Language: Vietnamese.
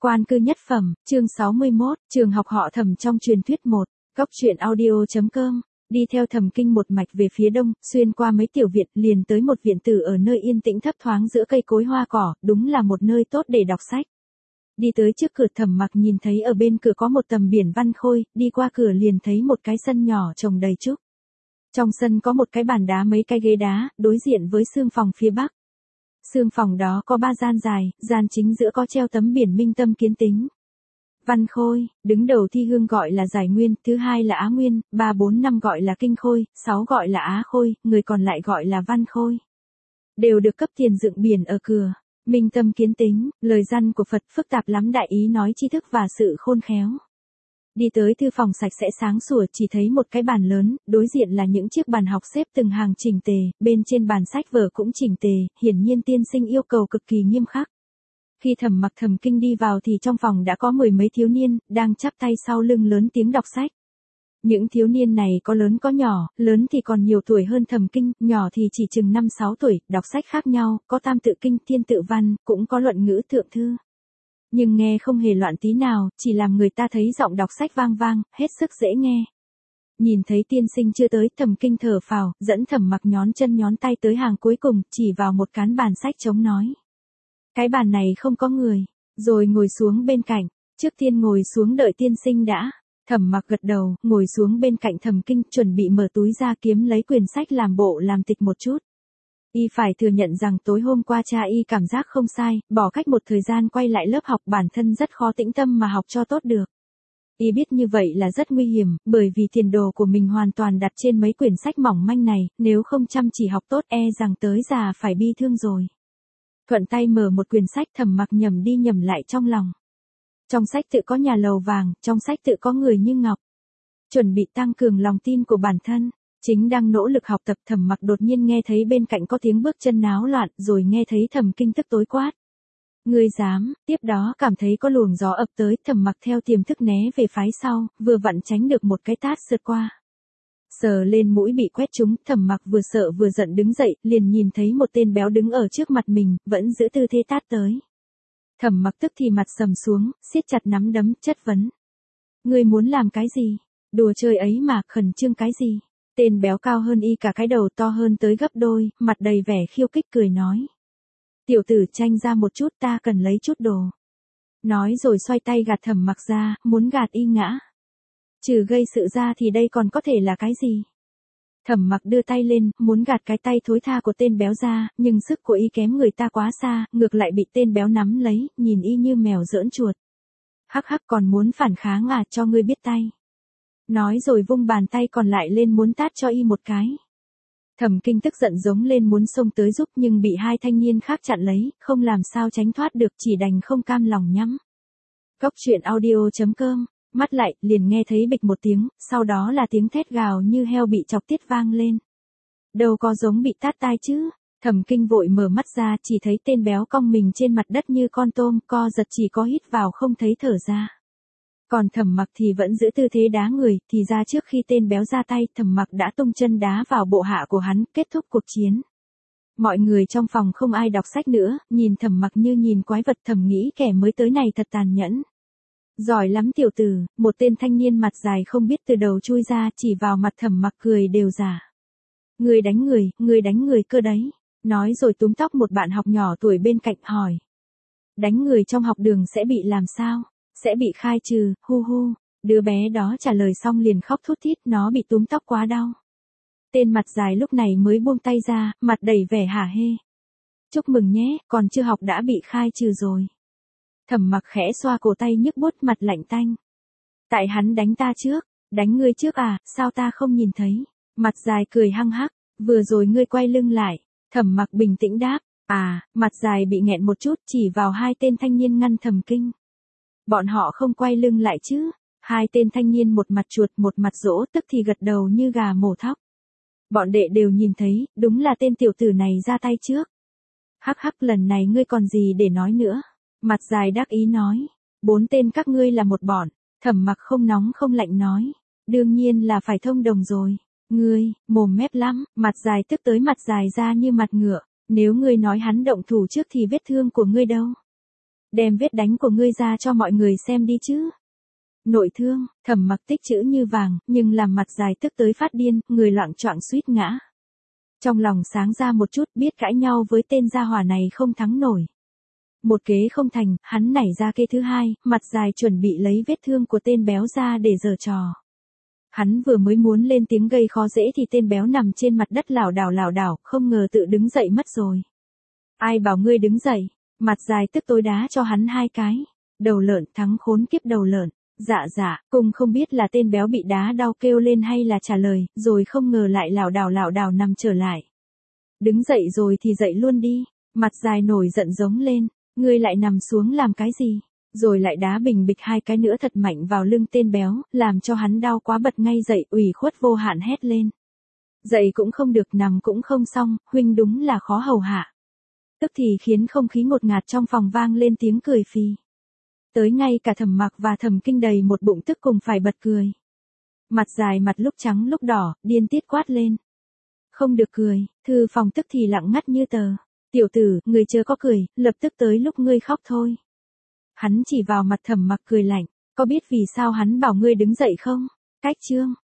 Quan cư nhất phẩm, chương 61, trường học họ Thẩm trong truyền thuyết 1, góc truyện audio.com. Đi theo Thẩm Kinh một mạch về phía đông, xuyên qua mấy tiểu viện, liền tới một viện tử ở nơi yên tĩnh thấp thoáng giữa cây cối hoa cỏ, đúng là một nơi tốt để đọc sách. Đi tới trước cửa Thẩm Mặc nhìn thấy ở bên cửa có một tấm biển văn khôi, đi qua cửa liền thấy một cái sân nhỏ trồng đầy trúc. Trong sân có một cái bàn đá mấy cái ghế đá, đối diện với xương phòng phía bắc. Xương phòng đó có 3 gian dài, gian chính giữa có treo tấm biển minh tâm kiến tính. Văn khôi, đứng đầu thi hương gọi là giải nguyên, thứ hai là á nguyên, 3, 4, 5 gọi là kinh khôi, 6 gọi là á khôi, người còn lại gọi là văn khôi. Đều được cấp tiền dựng biển ở cửa. Minh tâm kiến tính, lời răn của Phật phức tạp lắm, đại ý nói tri thức và sự khôn khéo. Đi tới thư phòng sạch sẽ sáng sủa, chỉ thấy một cái bàn lớn, đối diện là những chiếc bàn học xếp từng hàng chỉnh tề, bên trên bàn sách vở cũng chỉnh tề, hiển nhiên tiên sinh yêu cầu cực kỳ nghiêm khắc. Khi Thẩm Mặc Thẩm Kinh đi vào thì trong phòng đã có 10 mấy thiếu niên, đang chắp tay sau lưng lớn tiếng đọc sách. Những thiếu niên này có lớn có nhỏ, lớn thì còn nhiều tuổi hơn Thẩm Kinh, nhỏ thì chỉ chừng 5-6 tuổi, đọc sách khác nhau, có tam tự kinh, thiên tự văn, cũng có luận ngữ thượng thư. Nhưng nghe không hề loạn tí nào, chỉ làm người ta thấy giọng đọc sách vang vang, hết sức dễ nghe. Nhìn thấy tiên sinh chưa tới, Thẩm Kinh thở phào, dẫn Thẩm Mặc nhón chân nhón tay tới hàng cuối cùng, chỉ vào một cán bàn sách trống nói. Cái bàn này không có người, rồi ngồi xuống bên cạnh, trước tiên ngồi xuống đợi tiên sinh đã. Thẩm Mặc gật đầu, ngồi xuống bên cạnh Thẩm Kinh, chuẩn bị mở túi ra kiếm lấy quyển sách làm bộ làm tịch một chút. Y phải thừa nhận rằng tối hôm qua cha Y cảm giác không sai, bỏ cách một thời gian quay lại lớp học bản thân rất khó tĩnh tâm mà học cho tốt được. Y biết như vậy là rất nguy hiểm, bởi vì tiền đồ của mình hoàn toàn đặt trên mấy quyển sách mỏng manh này, nếu không chăm chỉ học tốt e rằng tới già phải bi thương rồi. Thuận tay mở một quyển sách, Thẩm Mặc nhẩm đi nhẩm lại trong lòng. Trong sách tự có nhà lầu vàng, trong sách tự có người như ngọc. Chuẩn bị tăng cường lòng tin của bản thân. Chính đang nỗ lực học tập, Thẩm Mặc đột nhiên nghe thấy bên cạnh có tiếng bước chân náo loạn, rồi nghe thấy Thẩm Kinh tức tối quát. Ngươi dám, tiếp đó cảm thấy có luồng gió ập tới, Thẩm Mặc theo tiềm thức né về phái sau, vừa vặn tránh được một cái tát sượt qua. Sờ lên mũi bị quét trúng, Thẩm Mặc vừa sợ vừa giận đứng dậy, liền nhìn thấy một tên béo đứng ở trước mặt mình, vẫn giữ tư thế tát tới. Thẩm Mặc tức thì mặt sầm xuống, siết chặt nắm đấm, chất vấn. Ngươi muốn làm cái gì? Đùa chơi ấy mà, khẩn trương cái gì? Tên béo cao hơn Y cả cái đầu, to hơn tới gấp đôi, mặt đầy vẻ khiêu khích cười nói. Tiểu tử tranh ra một chút, ta cần lấy chút đồ. Nói rồi xoay tay gạt Thẩm Mặc ra, muốn gạt Y ngã. Trừ gây sự ra thì đây còn có thể là cái gì? Thẩm Mặc đưa tay lên, muốn gạt cái tay thối tha của tên béo ra, nhưng sức của Y kém người ta quá xa, ngược lại bị tên béo nắm lấy, nhìn Y như mèo giỡn chuột. Hắc hắc, còn muốn phản kháng à, cho ngươi biết tay. Nói rồi vung bàn tay còn lại lên muốn tát cho Y một cái. Thẩm Kinh tức giận giống lên muốn xông tới giúp, nhưng bị hai thanh niên khác chặn lấy, không làm sao tránh thoát được, chỉ đành không cam lòng nhắm. Góc truyện audio.com. Mắt lại, liền nghe thấy bịch một tiếng, sau đó là tiếng thét gào như heo bị chọc tiết vang lên. Đâu có giống bị tát tai chứ. Thẩm Kinh vội mở mắt ra, chỉ thấy tên béo cong mình trên mặt đất như con tôm, co giật chỉ có hít vào không thấy thở ra. Còn Thẩm Mặc thì vẫn giữ tư thế đá người, thì ra trước khi tên béo ra tay, Thẩm Mặc đã tung chân đá vào bộ hạ của hắn, kết thúc cuộc chiến. Mọi người trong phòng không ai đọc sách nữa, nhìn Thẩm Mặc như nhìn quái vật, thầm nghĩ kẻ mới tới này thật tàn nhẫn. Giỏi lắm tiểu tử, một tên thanh niên mặt dài không biết từ đầu chui ra, chỉ vào mặt Thẩm Mặc cười đều giả. Người đánh người cơ đấy. Nói rồi túm tóc một bạn học nhỏ tuổi bên cạnh hỏi. Đánh người trong học đường sẽ bị làm sao? Sẽ bị khai trừ, hu hu. Đứa bé đó trả lời xong liền khóc thút thít, nó bị túm tóc quá đau. Tên mặt dài lúc này mới buông tay ra, mặt đầy vẻ hả hê. Chúc mừng nhé, còn chưa học đã bị khai trừ rồi. Thẩm Mặc khẽ xoa cổ tay nhức buốt, mặt lạnh tanh. Tại hắn đánh ta trước, đánh ngươi trước à, sao ta không nhìn thấy? Mặt dài cười hăng hắc, vừa rồi ngươi quay lưng lại. Thẩm Mặc bình tĩnh đáp, mặt dài bị nghẹn một chút, chỉ vào hai tên thanh niên ngăn Thẩm Kinh. Bọn họ không quay lưng lại chứ? Hai tên thanh niên một mặt chuột một mặt dỗ, tức thì gật đầu như gà mổ thóc. Bọn đệ đều nhìn thấy, đúng là tên tiểu tử này ra tay trước. Hắc hắc, lần này ngươi còn gì để nói nữa? Mặt dài đắc ý nói, 4 tên các ngươi là một bọn. Thẩm Mặc không nóng không lạnh nói, đương nhiên là phải thông đồng rồi. Ngươi, mồm mép lắm, mặt dài tức tới mặt dài ra như mặt ngựa, nếu ngươi nói hắn động thủ trước thì vết thương của ngươi đâu? Đem vết đánh của ngươi ra cho mọi người xem đi chứ. Nội thương, Thẩm Mặc tích chữ như vàng, nhưng làm mặt dài tức tới phát điên, người loạng choạng suýt ngã. Trong lòng sáng ra một chút, biết cãi nhau với tên gia hỏa này không thắng nổi. Một kế không thành, hắn nảy ra kế thứ hai, mặt dài chuẩn bị lấy vết thương của tên béo ra để giở trò. Hắn vừa mới muốn lên tiếng gây khó dễ thì tên béo nằm trên mặt đất lảo đảo, không ngờ tự đứng dậy mất rồi. Ai bảo ngươi đứng dậy, mặt dài tức tối đá cho hắn hai cái. Đầu lợn, thắng khốn kiếp đầu lợn. Dạ, cùng không biết là tên béo bị đá đau kêu lên hay là trả lời, rồi không ngờ lại lảo đảo nằm trở lại. Đứng dậy rồi thì dậy luôn đi, mặt dài nổi giận giống lên, ngươi lại nằm xuống làm cái gì, rồi lại đá bình bịch hai cái nữa thật mạnh vào lưng tên béo, làm cho hắn đau quá bật ngay dậy, ủy khuất vô hạn hét lên. Dậy cũng không được, nằm cũng không xong, huynh đúng là khó hầu hạ. Tức thì khiến không khí ngột ngạt trong phòng vang lên tiếng cười phì. Tới ngay cả Thẩm Mặc và Thẩm Kinh đầy một bụng tức cùng phải bật cười. Mặt dài mặt lúc trắng lúc đỏ, điên tiết quát lên. Không được cười, thư phòng tức thì lặng ngắt như tờ. Tiểu tử, người chưa có cười, lập tức tới lúc ngươi khóc thôi. Hắn chỉ vào mặt Thẩm Mặc cười lạnh, có biết vì sao hắn bảo ngươi đứng dậy không? Cách chương.